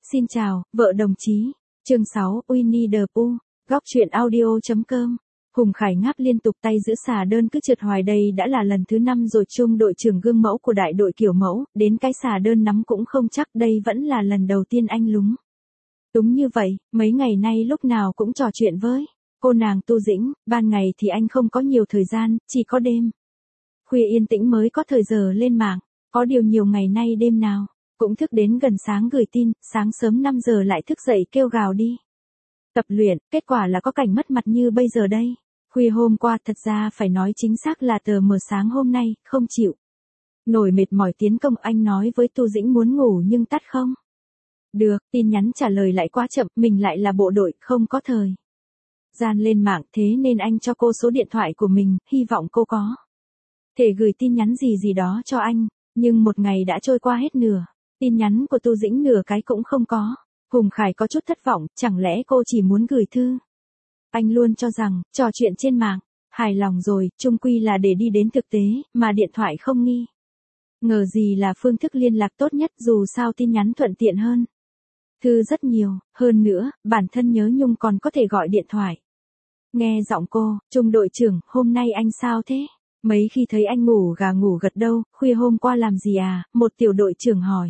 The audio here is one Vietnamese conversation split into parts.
Xin chào, vợ đồng chí. Chương 6, Winnie the Pooh. Góc truyện audio.com. Hùng Khải ngáp liên tục, tay giữ xà đơn cứ trượt hoài. Đây đã là lần thứ 5 rồi. Trung đội trưởng gương mẫu của đại đội kiểu mẫu, đến cái xà đơn nắm cũng không chắc. Đây vẫn là lần đầu tiên anh lúng túng như vậy. Mấy ngày nay lúc nào cũng trò chuyện với cô nàng Tu Dĩnh. Ban ngày thì anh không có nhiều thời gian, chỉ có đêm khuya yên tĩnh mới có thời giờ lên mạng. Có điều nhiều ngày nay đêm nào cũng thức đến gần sáng gửi tin, sáng sớm 5 giờ lại thức dậy kêu gào đi tập luyện. Kết quả là có cảnh mất mặt như bây giờ đây. Khuya hôm qua, thật ra phải nói chính xác là tờ mờ sáng hôm nay, không chịu nổi mệt mỏi tiến công. Anh nói với Tu Dĩnh muốn ngủ nhưng tắt không được, tin nhắn trả lời lại quá chậm, mình lại là bộ đội, không có thời gian lên mạng, thế nên anh cho cô số điện thoại của mình, hy vọng cô có thể gửi tin nhắn gì đó cho anh. Nhưng một ngày đã trôi qua hết nửa tin nhắn của Tu Dĩnh, nửa cái cũng không có. Hùng Khải có chút thất vọng, chẳng lẽ cô chỉ muốn gửi thư? Anh luôn cho rằng, trò chuyện trên mạng, hài lòng rồi, chung quy là để đi đến thực tế, mà điện thoại không nghi ngờ gì là phương thức liên lạc tốt nhất, dù sao tin nhắn thuận tiện hơn thư rất nhiều. Hơn nữa, bản thân nhớ nhung còn có thể gọi điện thoại nghe giọng cô. Trung đội trưởng, hôm nay anh sao thế? Mấy khi thấy anh ngủ gà ngủ gật đâu, khuya hôm qua làm gì à? Một tiểu đội trưởng hỏi.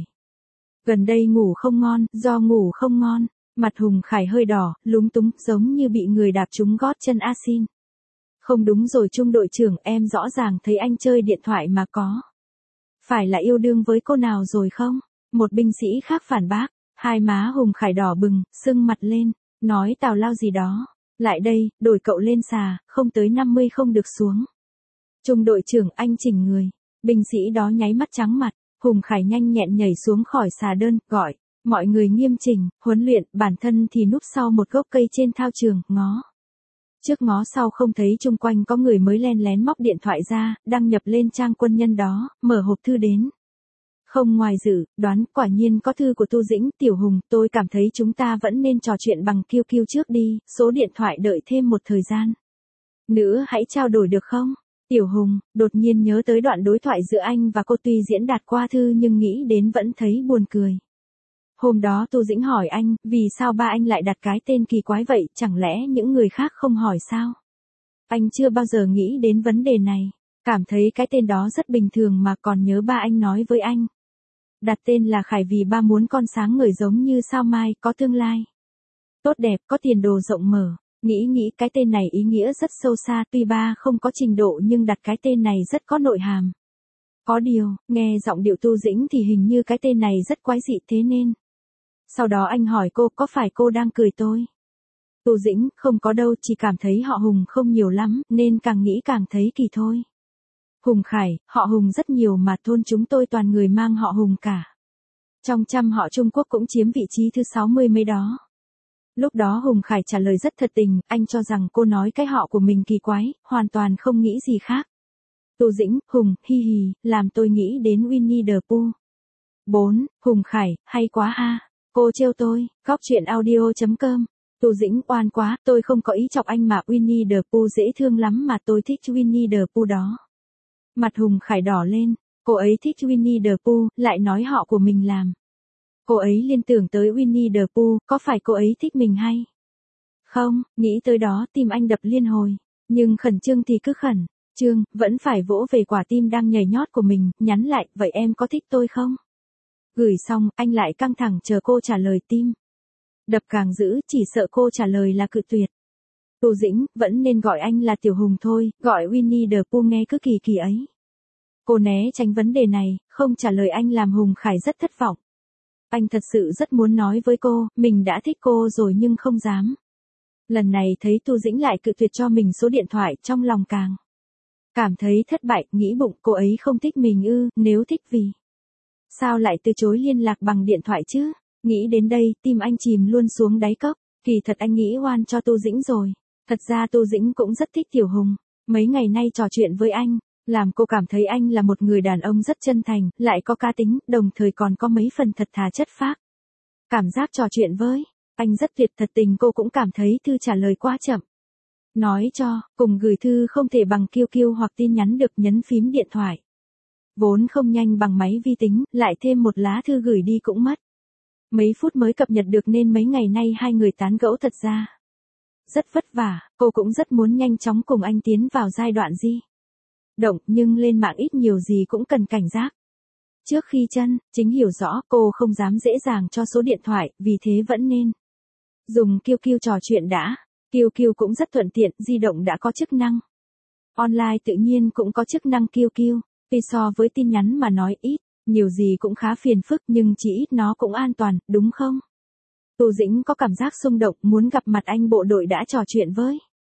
Gần đây ngủ không ngon, do ngủ không ngon. Mặt Hùng Khải hơi đỏ, lúng túng, giống như bị người đạp trúng gót chân asin. Không đúng rồi Trung đội trưởng, em rõ ràng thấy anh chơi điện thoại mà, có phải là yêu đương với cô nào rồi không? Một binh sĩ khác phản bác. Hai má Hùng Khải đỏ bừng, sưng mặt lên, nói tào lao gì đó. Lại đây, đổi cậu lên xà, không tới 50 không được xuống. Trung đội trưởng, anh chỉnh người. Binh sĩ đó nháy mắt trắng mặt. Hùng Khải nhanh nhẹn nhảy xuống khỏi xà đơn, gọi mọi người nghiêm chỉnh, huấn luyện. Bản thân thì núp sau một gốc cây trên thao trường, ngó trước ngó sau không thấy chung quanh có người, mới len lén móc điện thoại ra, đăng nhập lên trang quân nhân đó, mở hộp thư đến. Không ngoài dự đoán, quả nhiên có thư của Tu Dĩnh. Tiểu Hùng, tôi cảm thấy chúng ta vẫn nên trò chuyện bằng QQ trước đi, số điện thoại đợi thêm một thời gian nữa hãy trao đổi được không? Tiểu Hùng đột nhiên nhớ tới đoạn đối thoại giữa anh và cô, tuy diễn đạt qua thư nhưng nghĩ đến vẫn thấy buồn cười. Hôm đó Tu Dĩnh hỏi anh, vì sao ba anh lại đặt cái tên kỳ quái vậy, chẳng lẽ những người khác không hỏi sao? Anh chưa bao giờ nghĩ đến vấn đề này, cảm thấy cái tên đó rất bình thường mà. Còn nhớ ba anh nói với anh, đặt tên là Khải vì ba muốn con sáng ngời giống như sao mai, có tương lai tốt đẹp, có tiền đồ rộng mở. Nghĩ cái tên này ý nghĩa rất sâu xa, tuy ba không có trình độ nhưng đặt cái tên này rất có nội hàm. Có điều, nghe giọng điệu Tu Dĩnh thì hình như cái tên này rất quái dị, thế nên sau đó anh hỏi cô, có phải cô đang cười tôi? Tu Dĩnh, không có đâu, chỉ cảm thấy họ Hùng không nhiều lắm, nên càng nghĩ càng thấy kỳ thôi. Hùng Khải, họ Hùng rất nhiều mà, thôn chúng tôi toàn người mang họ Hùng cả. Trong trăm họ Trung Quốc cũng chiếm vị trí thứ 60 mấy đó. Lúc đó Hùng Khải trả lời rất thật tình, anh cho rằng cô nói cái họ của mình kỳ quái, hoàn toàn không nghĩ gì khác. Tu Dĩnh, Hùng, hi hi, làm tôi nghĩ đến Winnie the Pooh. 4. Hùng Khải, hay quá ha. Cô trêu tôi. Góc truyện audio.com. Tu Dĩnh, oan quá, tôi không có ý chọc anh mà, Winnie the Pooh dễ thương lắm mà, tôi thích Winnie the Pooh đó. Mặt Hùng Khải đỏ lên, cô ấy thích Winnie the Pooh, lại nói họ của mình làm cô ấy liên tưởng tới Winnie the Pooh, có phải cô ấy thích mình hay không? Nghĩ tới đó tim anh đập liên hồi, nhưng khẩn trương thì cứ khẩn trương, vẫn phải vỗ về quả tim đang nhảy nhót của mình, nhắn lại, vậy em có thích tôi không? Gửi xong, anh lại căng thẳng chờ cô trả lời, tim đập càng dữ, chỉ sợ cô trả lời là cự tuyệt. Tu Dĩnh, vẫn nên gọi anh là Tiểu Hùng thôi, gọi Winnie the Pooh nghe cứ kỳ kỳ ấy. Cô né tránh vấn đề này, không trả lời anh làm Hùng Khải rất thất vọng. Anh thật sự rất muốn nói với cô, mình đã thích cô rồi nhưng không dám. Lần này thấy Tu Dĩnh lại cự tuyệt cho mình số điện thoại, trong lòng càng cảm thấy thất bại, nghĩ bụng cô ấy không thích mình ư, nếu thích vì sao lại từ chối liên lạc bằng điện thoại chứ? Nghĩ đến đây, tim anh chìm luôn xuống đáy cốc. Kỳ thật anh nghĩ oan cho Tu Dĩnh rồi. Thật ra Tu Dĩnh cũng rất thích Tiểu Hùng. Mấy ngày nay trò chuyện với anh, làm cô cảm thấy anh là một người đàn ông rất chân thành, lại có cá tính, đồng thời còn có mấy phần thật thà chất phác. Cảm giác trò chuyện với anh rất tuyệt, thật tình. Cô cũng cảm thấy thư trả lời quá chậm. Nói cho, cùng gửi thư không thể bằng QQ hoặc tin nhắn được, nhấn phím điện thoại vốn không nhanh bằng máy vi tính, lại thêm một lá thư gửi đi cũng mất mấy phút mới cập nhật được nên mấy ngày nay hai người tán gẫu thật ra rất vất vả, cô cũng rất muốn nhanh chóng cùng anh tiến vào giai đoạn di động, nhưng lên mạng ít nhiều gì cũng cần cảnh giác. Trước khi chân chính hiểu rõ, cô không dám dễ dàng cho số điện thoại, vì thế vẫn nên dùng QQ trò chuyện đã. QQ cũng rất thuận tiện, di động đã có chức năng online tự nhiên cũng có chức năng QQ. Tuy so với tin nhắn mà nói ít, nhiều gì cũng khá phiền phức nhưng chỉ ít nó cũng an toàn, đúng không? Tô Dĩnh có cảm giác xung động muốn gặp mặt anh bộ đội đã trò chuyện với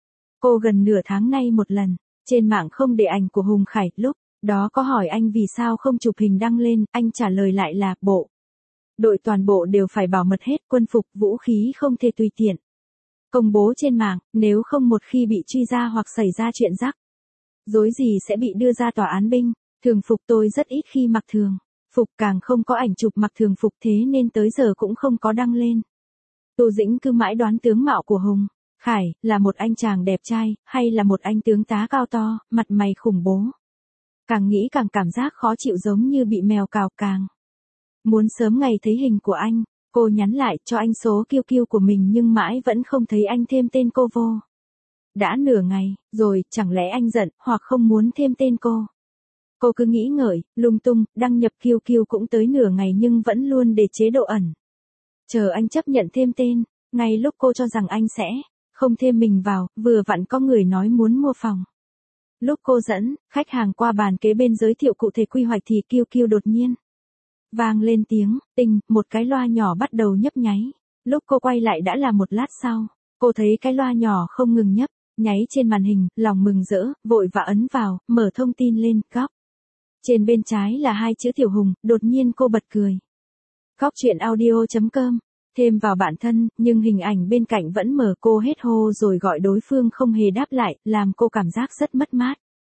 cô gần nửa tháng nay một lần. Trên mạng không để ảnh của Hùng Khải, lúc đó có hỏi anh vì sao không chụp hình đăng lên, anh trả lời lại là bộ đội toàn bộ đều phải bảo mật hết, quân phục, vũ khí không thể tùy tiện công bố trên mạng, nếu không một khi bị truy ra hoặc xảy ra chuyện rắc rối gì sẽ bị đưa ra tòa án binh. Thường phục tôi rất ít khi mặc thường phục, càng không có ảnh chụp mặc thường phục, thế nên tới giờ cũng không có đăng lên. Tô Dĩnh cứ mãi đoán tướng mạo của Hùng Khải là một anh chàng đẹp trai, hay là một anh tướng tá cao to, mặt mày khủng bố. Càng nghĩ càng cảm giác khó chịu, giống như bị mèo cào, càng muốn sớm ngày thấy hình của anh. Cô nhắn lại cho anh số QQ của mình nhưng mãi vẫn không thấy anh thêm tên cô vô. Đã nửa ngày rồi, chẳng lẽ anh giận hoặc không muốn thêm tên cô? Cô cứ nghĩ ngợi lung tung, đăng nhập QQ cũng tới nửa ngày nhưng vẫn luôn để chế độ ẩn. Chờ anh chấp nhận thêm tên, ngay lúc cô cho rằng anh sẽ không thêm mình vào, vừa vặn có người nói muốn mua phòng. Lúc cô dẫn khách hàng qua bàn kế bên giới thiệu cụ thể quy hoạch thì QQ đột nhiên vang lên tiếng tinh, một cái loa nhỏ bắt đầu nhấp nháy. Lúc cô quay lại đã là một lát sau, cô thấy cái loa nhỏ không ngừng nhấp nháy trên màn hình, lòng mừng rỡ, vội và ấn vào, mở thông tin lên, góc trên bên trái là hai chữ Tiểu Hùng, đột nhiên cô bật cười. Góc chuyện audio.com, thêm vào bạn thân, nhưng hình ảnh bên cạnh vẫn mở, cô hết hô rồi gọi đối phương không hề đáp lại, làm cô cảm giác rất mất mát.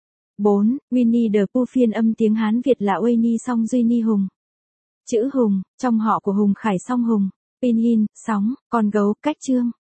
4. Winnie the Pooh phiên âm tiếng Hán Việt là Winnie Song Duy Ni Hùng. Chữ Hùng, trong họ của Hùng Khải Song Hùng, pinyin, sóng, con gấu, cách chương.